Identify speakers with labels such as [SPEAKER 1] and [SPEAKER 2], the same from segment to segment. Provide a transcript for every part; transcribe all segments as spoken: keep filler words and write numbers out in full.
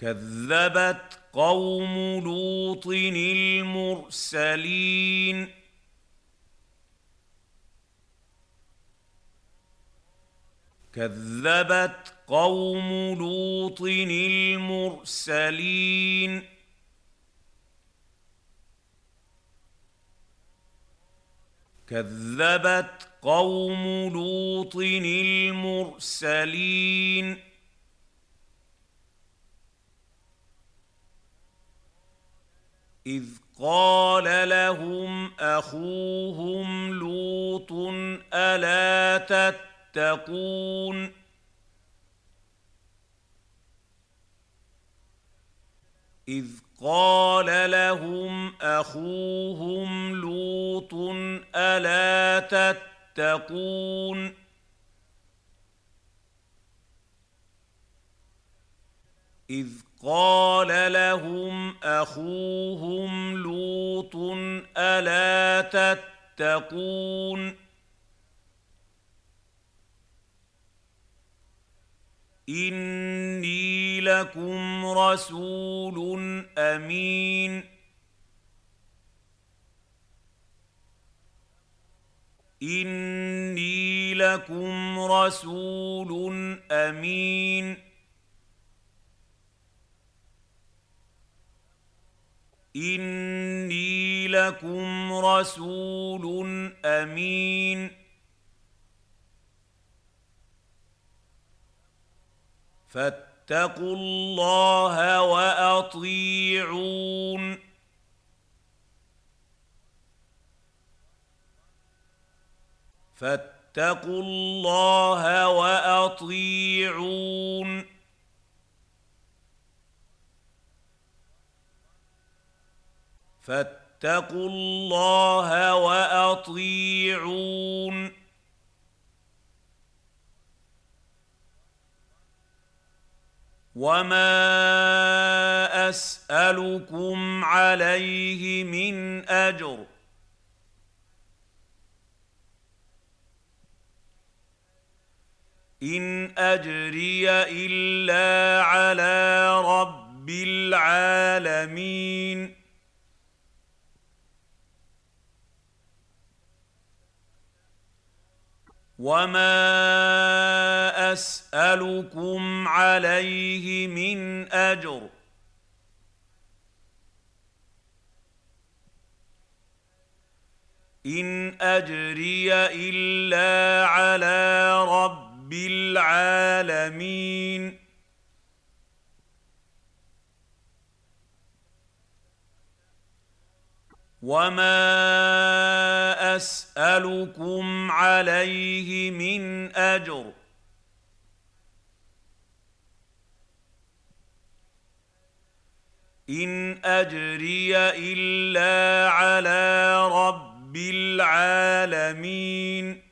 [SPEAKER 1] كذبت قوم لوط المرسلين كذبت قوم لوط المرسلين كذبت قوم لوط المرسلين إذ قال لهم أخوهم لوط ألا تتقون إذ قال لهم أخوهم لوط ألا تتقون إذ قال لهم أخوهم لوط ألا تتقون إني لكم رسول أمين إني لكم رسول أمين إني لكم رسول أمين فاتقوا الله وأطيعون فاتقوا الله وأطيعون فاتقوا الله وأطيعون وما أسألكم عليه من أجر إن أجري إلا على رب العالمين وما أسألكم عليه من أجر إن أجري إلا على رب العالمين وما أسألكم عليه من أجر إن أجري إلا على رب العالمين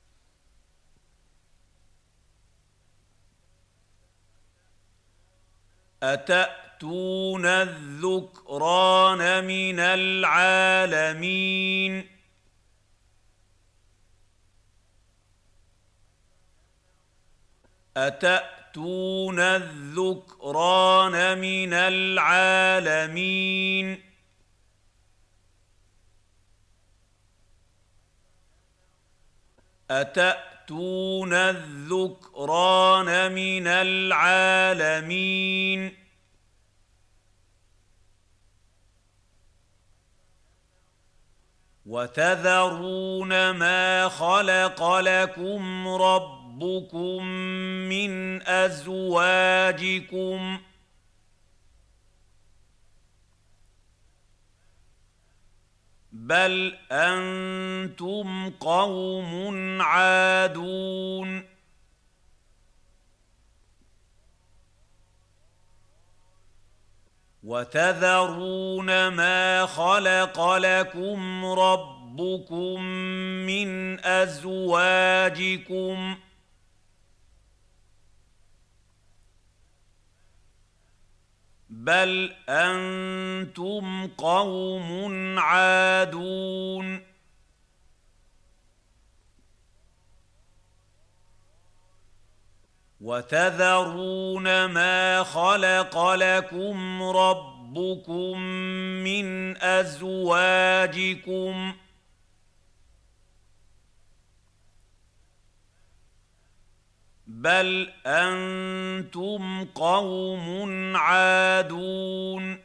[SPEAKER 1] أتأتون الذكران من العالمين أتأتون الذكران من العالمين أتأتون الذكران من العالمين وتذرون ما خلق لكم ربكم من أزواجكم بل أنتم قوم عادون وتذرون ما خلق لكم ربكم من أزواجكم بل أنتم قوم عادون وتذرون ما خلق لكم ربكم من أزواجكم بل أنتم قوم عادون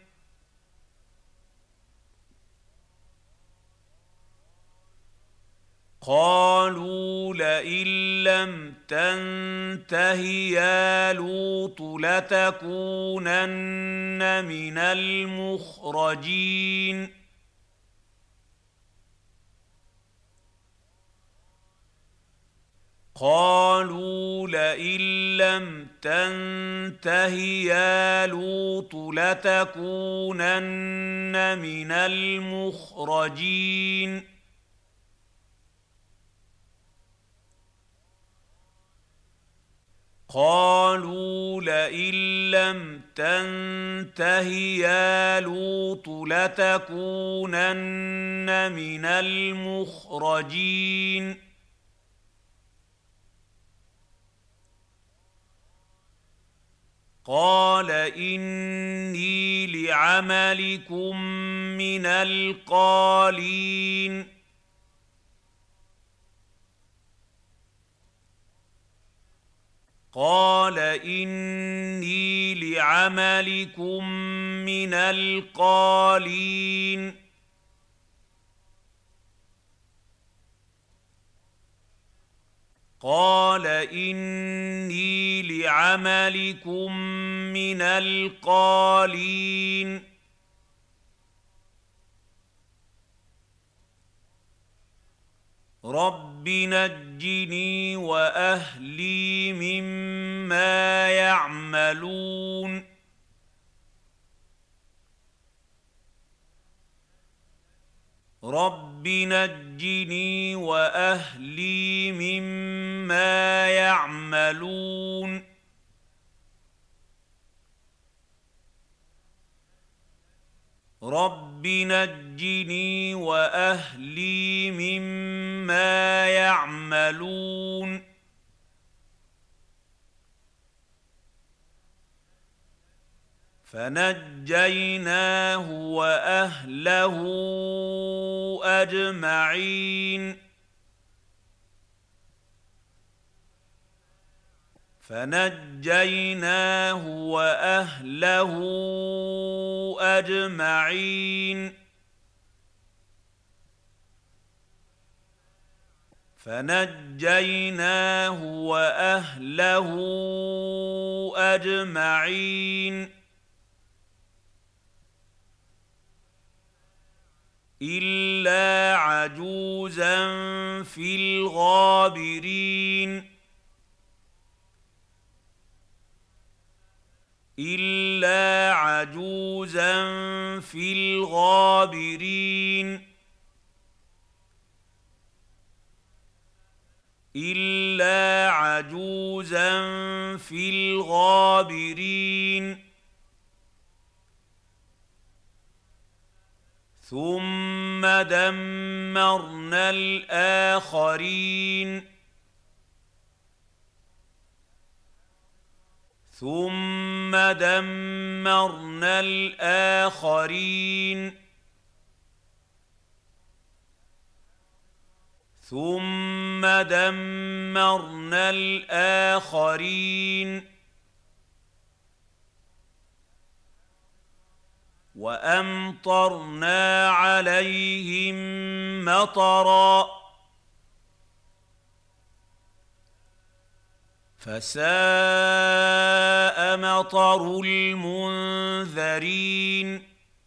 [SPEAKER 1] قالوا لئن لم تنته يا لوط لتكونن من المخرجين قالوا لئن لم تنته يا لوط لتكونن من المخرجين قالوا لئن لم تنته يا لوط لتكونن من المخرجين قال إني لعملكم من القالين قال إني لعملكم من القالين قال إني لعملكم من القالين رب نجني وأهلي مما يعملون رب نجني وأهلي مما يعملون رب نجني وأهلي مما يعملون فنجيناه وأهله أجمعين فنجيناه وأهله أجمعين فنجيناه وأهله أجمعين إلا عجوزا في الغابرين إلا عجوزا في الغابرين إلا عجوزا في الغابرين ثم دمرنا الآخرين ثم دمرنا الآخرين ثم دمرنا الآخرين وأمطرنا عليهم مطرا فساء مطر المنذرين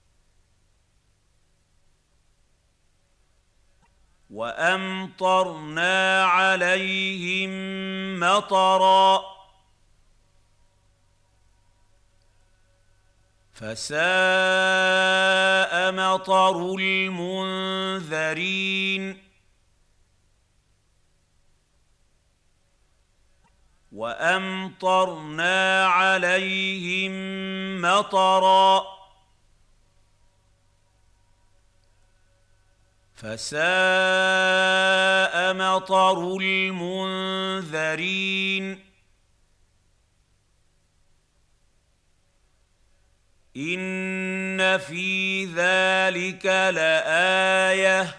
[SPEAKER 1] وأمطرنا عليهم مطرا فساء مطر المنذرين فساء مطر المنذرين فساء مطر المنذرين فساء مطر المنذرين فساء مطر المنذرين فساء مطر المنذرين فساء مطر المنذرين فساء مطر المنذرين فساء مطر المنذرين فساء مطر المنذرين وأمطرنا عليهم مطرا فساء مطر المنذرين إن في ذلك لآية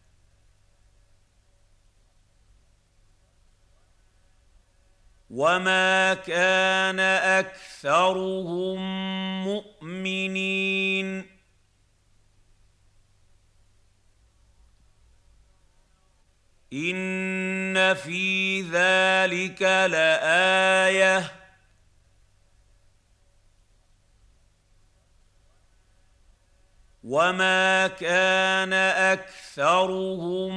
[SPEAKER 1] وما كان أكثرهم مؤمنين إن في ذلك لآية وما كان أكثرهم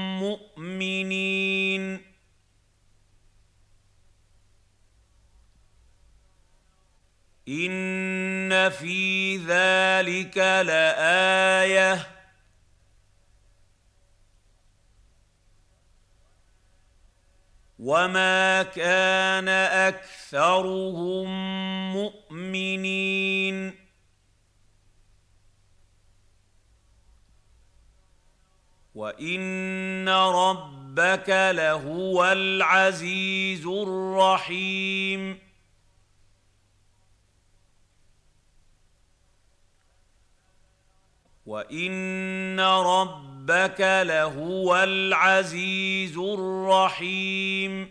[SPEAKER 1] مؤمنين إن في ذلك لآية وما كان أكثرهم مؤمنين وإن ربك لهو العزيز الرحيم وإن ربك لهو العزيز الرحيم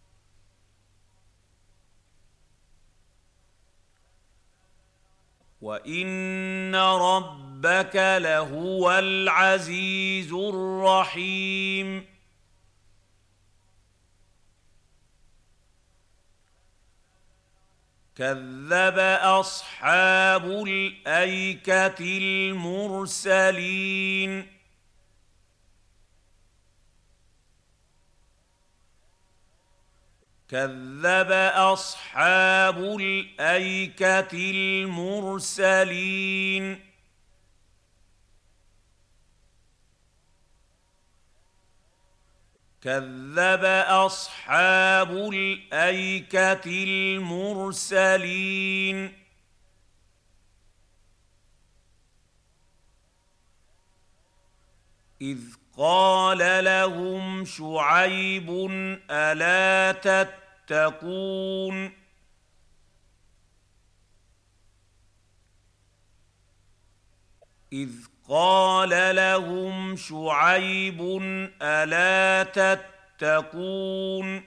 [SPEAKER 1] وإن ربك لهو العزيز الرحيم كذب أصحاب الأيكة المرسلين كذب أصحاب الأيكة المرسلين كذب أصحاب الأيكة المرسلين إذ قال لهم شعيب ألا تتقون إذ قال لهم شعيب ألا تتقون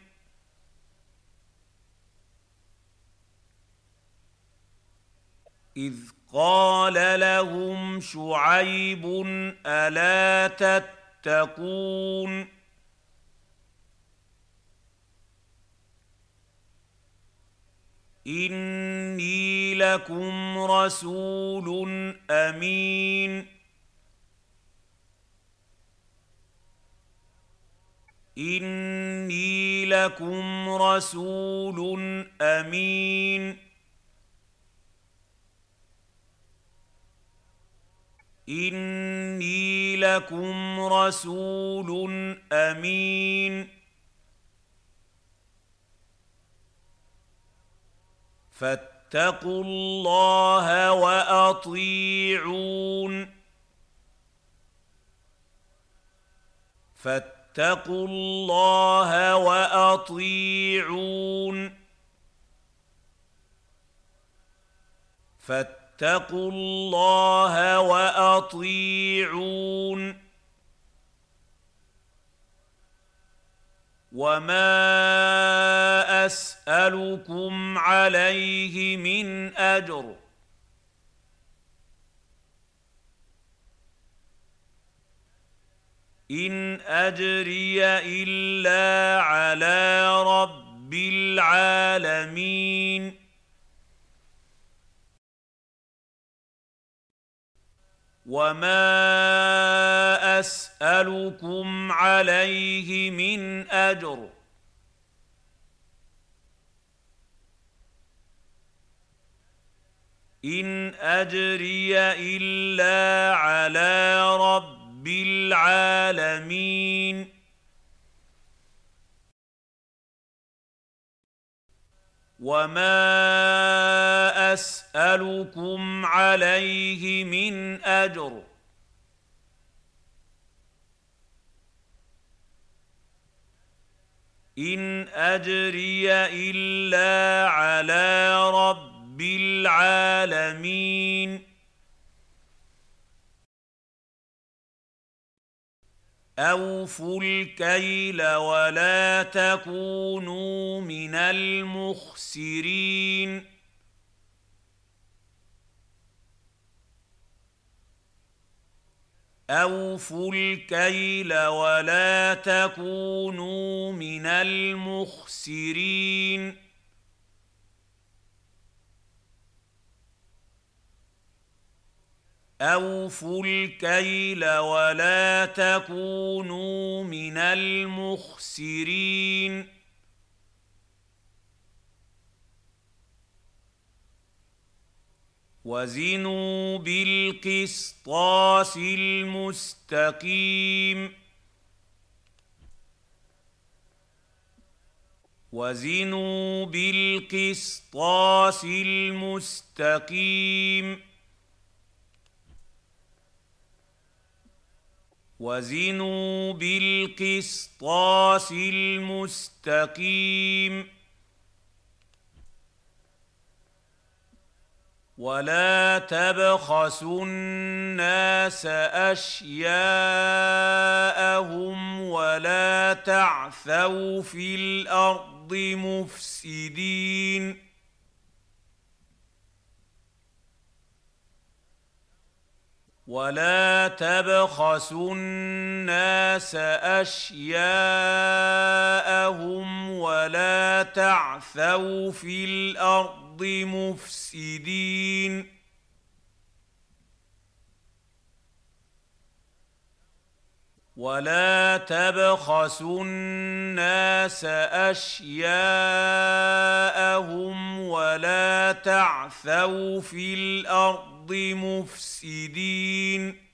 [SPEAKER 1] إذ قال لهم شعيب ألا تتقون إني لكم رسول أمين إني لكم رسول أمين إني لكم رسول أمين فاتقوا الله وأطيعون فاتقوا الله وأطيعون فاتقوا الله وأطيعون وما أسألكم عليه من أجر إن أجري إلا على رب العالمين وما أسألكم عليه من أجر إن أجري إلا على رب العالمين وما أسألكم عليه من أجر إن أجري إلا على رب رب العالمين أوفوا الكيل ولا تكونوا من المخسرين أوفوا الكيل ولا تكونوا من المخسرين أوفوا الكيل ولا تكونوا من المخسرين وزنوا بالقسطاس المستقيم وزنوا بالقسطاس المستقيم وزنوا بالقسطاس المستقيم ولا تبخسوا الناس أشياءهم ولا تعثوا في الأرض مفسدين ولا تبخسوا الناس أشياءهم ولا تعثوا في الأرض مفسدين ولا تبخسوا الناس أشياءهم ولا تعثوا في الأرض مفسدين